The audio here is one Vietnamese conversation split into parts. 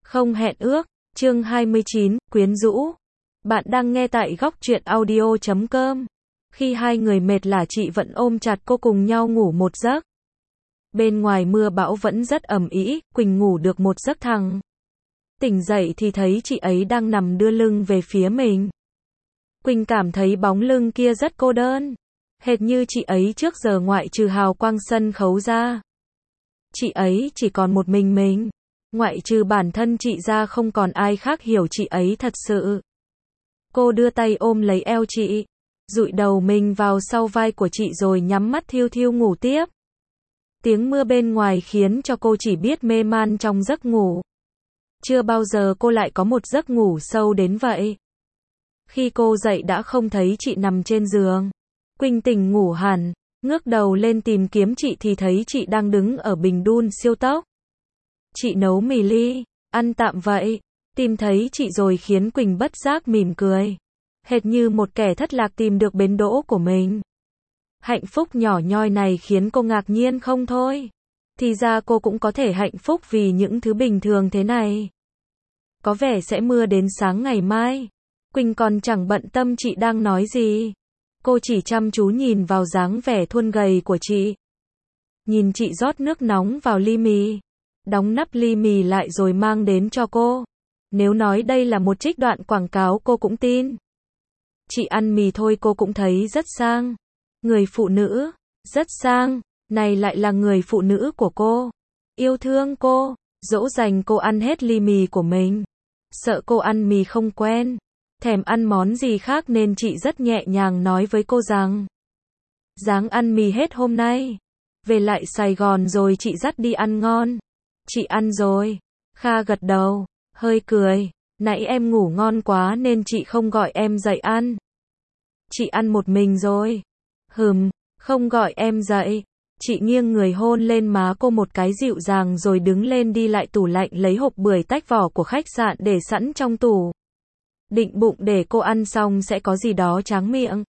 Không hẹn ước, chương 29, quyến rũ. Bạn đang nghe tại góc truyện audio.com. Khi hai người mệt lả chị vẫn ôm chặt cô cùng nhau ngủ một giấc. Bên ngoài mưa bão vẫn rất ầm ĩ, Quỳnh ngủ được một giấc thẳng. Tỉnh dậy thì thấy chị ấy đang nằm đưa lưng về phía mình. Quỳnh cảm thấy bóng lưng kia rất cô đơn. Hệt như chị ấy trước giờ ngoại trừ hào quang sân khấu ra. Chị ấy chỉ còn một mình. Ngoại trừ bản thân chị ra không còn ai khác hiểu chị ấy thật sự. Cô đưa tay ôm lấy eo chị, dụi đầu mình vào sau vai của chị rồi nhắm mắt thiu thiu ngủ tiếp. Tiếng mưa bên ngoài khiến cho cô chỉ biết mê man trong giấc ngủ. Chưa bao giờ cô lại có một giấc ngủ sâu đến vậy. Khi cô dậy đã không thấy chị nằm trên giường. Quỳnh tỉnh ngủ hẳn, ngước đầu lên tìm kiếm chị thì thấy chị đang đứng ở bình đun siêu tốc. Chị nấu mì ly, ăn tạm vậy. Tìm thấy chị rồi khiến Quỳnh bất giác mỉm cười. Hệt như một kẻ thất lạc tìm được bến đỗ của mình. Hạnh phúc nhỏ nhoi này khiến cô ngạc nhiên không thôi. Thì ra cô cũng có thể hạnh phúc vì những thứ bình thường thế này. Có vẻ sẽ mưa đến sáng ngày mai. Quỳnh còn chẳng bận tâm chị đang nói gì. Cô chỉ chăm chú nhìn vào dáng vẻ thuôn gầy của chị. Nhìn chị rót nước nóng vào ly mì. Đóng nắp ly mì lại rồi mang đến cho cô. Nếu nói đây là một trích đoạn quảng cáo cô cũng tin. Chị ăn mì thôi cô cũng thấy rất sang. Người phụ nữ, rất sang, này lại là người phụ nữ của cô. Yêu thương cô, dỗ dành cô ăn hết ly mì của mình. Sợ cô ăn mì không quen, thèm ăn món gì khác nên chị rất nhẹ nhàng nói với cô rằng ráng ăn mì hết hôm nay. Về lại Sài Gòn rồi chị dắt đi ăn ngon. Chị ăn rồi. Kha gật đầu, hơi cười. Nãy em ngủ ngon quá nên chị không gọi em dậy ăn. Chị ăn một mình rồi. Không gọi em dậy. Chị nghiêng người hôn lên má cô một cái dịu dàng rồi đứng lên đi lại tủ lạnh lấy hộp bưởi tách vỏ của khách sạn để sẵn trong tủ. Định bụng để cô ăn xong sẽ có gì đó tráng miệng.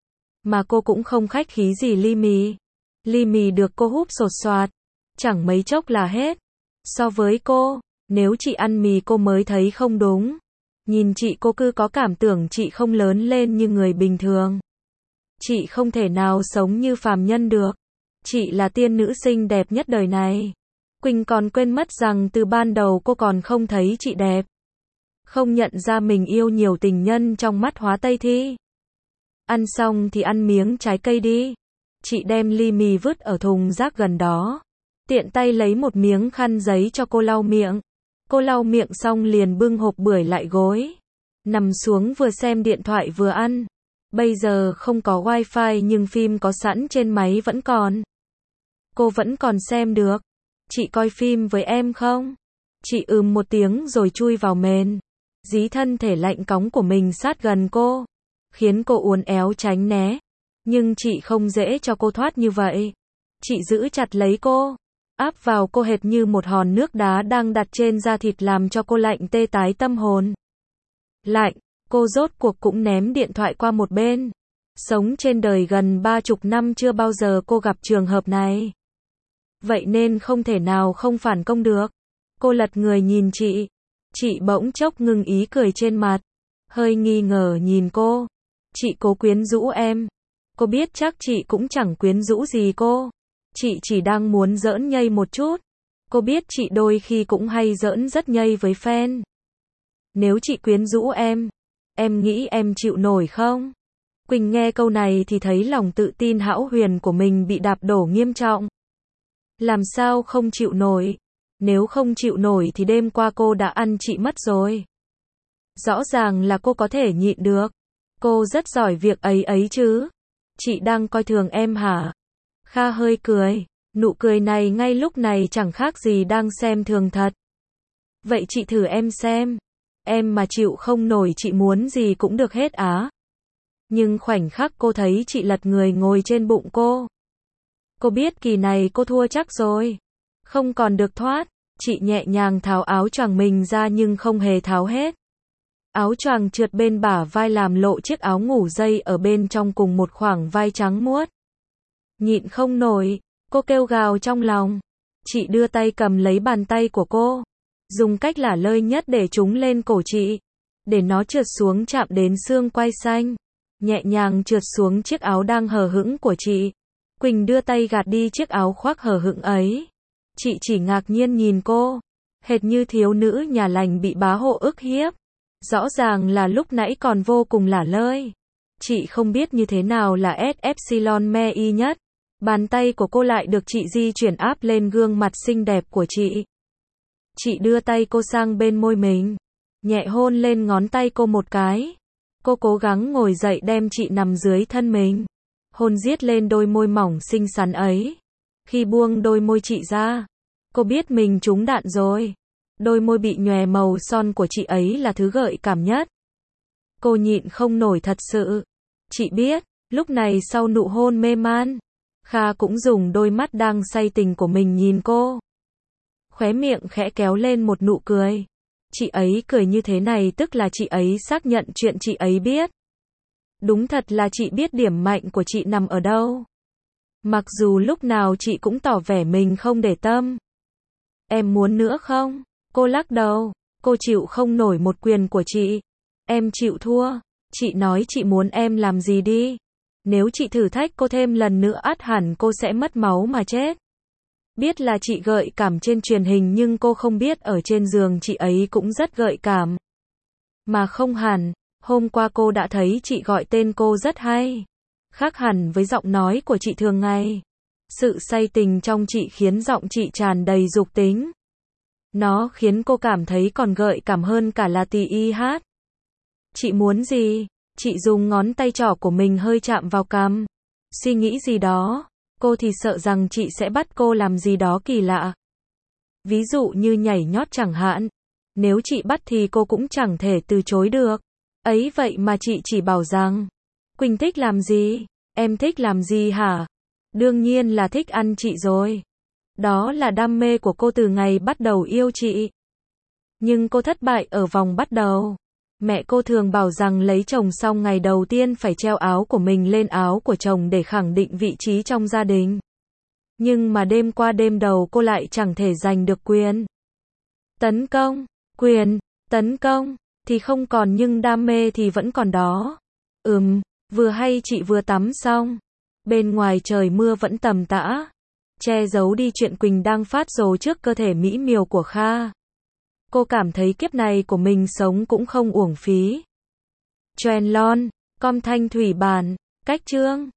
Mà cô cũng không khách khí gì ly mì. Ly mì được cô húp sột soạt. Chẳng mấy chốc là hết. So với cô, nếu chị ăn mì cô mới thấy không đúng. Nhìn chị cô cứ có cảm tưởng chị không lớn lên như người bình thường. Chị không thể nào sống như phàm nhân được. Chị là tiên nữ xinh đẹp nhất đời này. Quỳnh còn quên mất rằng từ ban đầu cô còn không thấy chị đẹp. Không nhận ra mình yêu nhiều tình nhân trong mắt Hóa Tây Thi. Ăn xong thì ăn miếng trái cây đi. Chị đem ly mì vứt ở thùng rác gần đó. Tiện tay lấy một miếng khăn giấy cho cô lau miệng. Cô lau miệng xong liền bưng hộp bưởi lại gối. Nằm xuống vừa xem điện thoại vừa ăn. Bây giờ không có wifi nhưng phim có sẵn trên máy vẫn còn. Cô vẫn còn xem được. Chị coi phim với em không? Chị một tiếng rồi chui vào mền. Dí thân thể lạnh cóng của mình sát gần cô. Khiến cô uốn éo tránh né. Nhưng chị không dễ cho cô thoát như vậy. Chị giữ chặt lấy cô. Áp vào cô hệt như một hòn nước đá đang đặt trên da thịt làm cho cô lạnh tê tái tâm hồn. Lạnh, cô rốt cuộc cũng ném điện thoại qua một bên. Sống trên đời gần 30 năm chưa bao giờ cô gặp trường hợp này. Vậy nên không thể nào không phản công được. Cô lật người nhìn chị. Chị bỗng chốc ngừng ý cười trên mặt. Hơi nghi ngờ nhìn cô. Chị cố quyến rũ em. Cô biết chắc chị cũng chẳng quyến rũ gì cô. Chị chỉ đang muốn giỡn nhây một chút. Cô biết chị đôi khi cũng hay giỡn rất nhây với fan. Nếu chị quyến rũ em nghĩ em chịu nổi không? Quỳnh nghe câu này thì thấy lòng tự tin hão huyền của mình bị đạp đổ nghiêm trọng. Làm sao không chịu nổi? Nếu không chịu nổi thì đêm qua cô đã ăn chị mất rồi. Rõ ràng là cô có thể nhịn được. Cô rất giỏi việc ấy chứ. Chị đang coi thường em hả? Kha hơi cười. Nụ cười này ngay lúc này chẳng khác gì đang xem thường thật. Vậy chị thử em xem. Em mà chịu không nổi chị muốn gì cũng được hết á. Nhưng khoảnh khắc cô thấy chị lật người ngồi trên bụng cô. Cô biết kỳ này cô thua chắc rồi. Không còn được thoát. Chị nhẹ nhàng tháo áo choàng mình ra nhưng không hề tháo hết. Áo choàng trượt bên bả vai làm lộ chiếc áo ngủ dây ở bên trong cùng một khoảng vai trắng muốt. Nhịn không nổi, cô kêu gào trong lòng. Chị đưa tay cầm lấy bàn tay của cô. dùng cách lả lơi nhất để trúng lên cổ chị, để nó trượt xuống chạm đến xương quai xanh, nhẹ nhàng trượt xuống chiếc áo đang hở hững của chị. Quỳnh đưa tay gạt đi chiếc áo khoác hở hững ấy. Chị chỉ ngạc nhiên nhìn cô, hệt như thiếu nữ nhà lành bị bá hộ ức hiếp. Rõ ràng là lúc nãy còn vô cùng lả lơi. Chị không biết như thế nào là S Epsilon Me Y nhất. Bàn tay của cô lại được chị di chuyển áp lên gương mặt xinh đẹp của chị. Chị đưa tay cô sang bên môi mình, nhẹ hôn lên ngón tay cô một cái. Cô cố gắng ngồi dậy đem chị nằm dưới thân mình, hôn giết lên đôi môi mỏng xinh xắn ấy. Khi buông đôi môi chị ra, cô biết mình trúng đạn rồi. Đôi môi bị nhòe màu son của chị ấy là thứ gợi cảm nhất. Cô nhịn không nổi thật sự. Chị biết, lúc này sau nụ hôn mê man, Kha cũng dùng đôi mắt đang say tình của mình nhìn cô. Khóe miệng khẽ kéo lên một nụ cười. Chị ấy cười như thế này tức là chị ấy xác nhận chuyện chị ấy biết. Đúng thật là chị biết điểm mạnh của chị nằm ở đâu. Mặc dù lúc nào chị cũng tỏ vẻ mình không để tâm. Em muốn nữa không? Cô lắc đầu. Cô chịu không nổi một quyền của chị. Em chịu thua. Chị nói chị muốn em làm gì đi. Nếu chị thử thách cô thêm lần nữa ắt hẳn cô sẽ mất máu mà chết. Biết là chị gợi cảm trên truyền hình nhưng cô không biết ở trên giường chị ấy cũng rất gợi cảm. Mà không hẳn, hôm qua cô đã thấy chị gọi tên cô rất hay. Khác hẳn với giọng nói của chị thường ngày. Sự say tình trong chị khiến giọng chị tràn đầy dục tính. Nó khiến cô cảm thấy còn gợi cảm hơn cả là tì y hát. Chị muốn gì? Chị dùng ngón tay trỏ của mình hơi chạm vào cằm. Suy nghĩ gì đó. Cô thì sợ rằng chị sẽ bắt cô làm gì đó kỳ lạ. Ví dụ như nhảy nhót chẳng hạn. Nếu chị bắt thì cô cũng chẳng thể từ chối được. Ấy vậy mà chị chỉ bảo rằng, Quỳnh thích làm gì? Em thích làm gì hả? Đương nhiên là thích ăn chị rồi. Đó là đam mê của cô từ ngày bắt đầu yêu chị. Nhưng cô thất bại ở vòng bắt đầu. Mẹ cô thường bảo rằng lấy chồng xong ngày đầu tiên phải treo áo của mình lên áo của chồng để khẳng định vị trí trong gia đình. Nhưng mà đêm qua đêm đầu cô lại chẳng thể giành được quyền tấn công. Quyền tấn công thì không còn nhưng đam mê thì vẫn còn đó. Vừa hay chị vừa tắm xong. Bên ngoài trời mưa vẫn tầm tã. Che giấu đi chuyện Quỳnh đang phát rồ trước cơ thể mỹ miều của Kha. Cô cảm thấy kiếp này của mình sống cũng không uổng phí. Truyền lon, com thanh thủy bản, cách chương.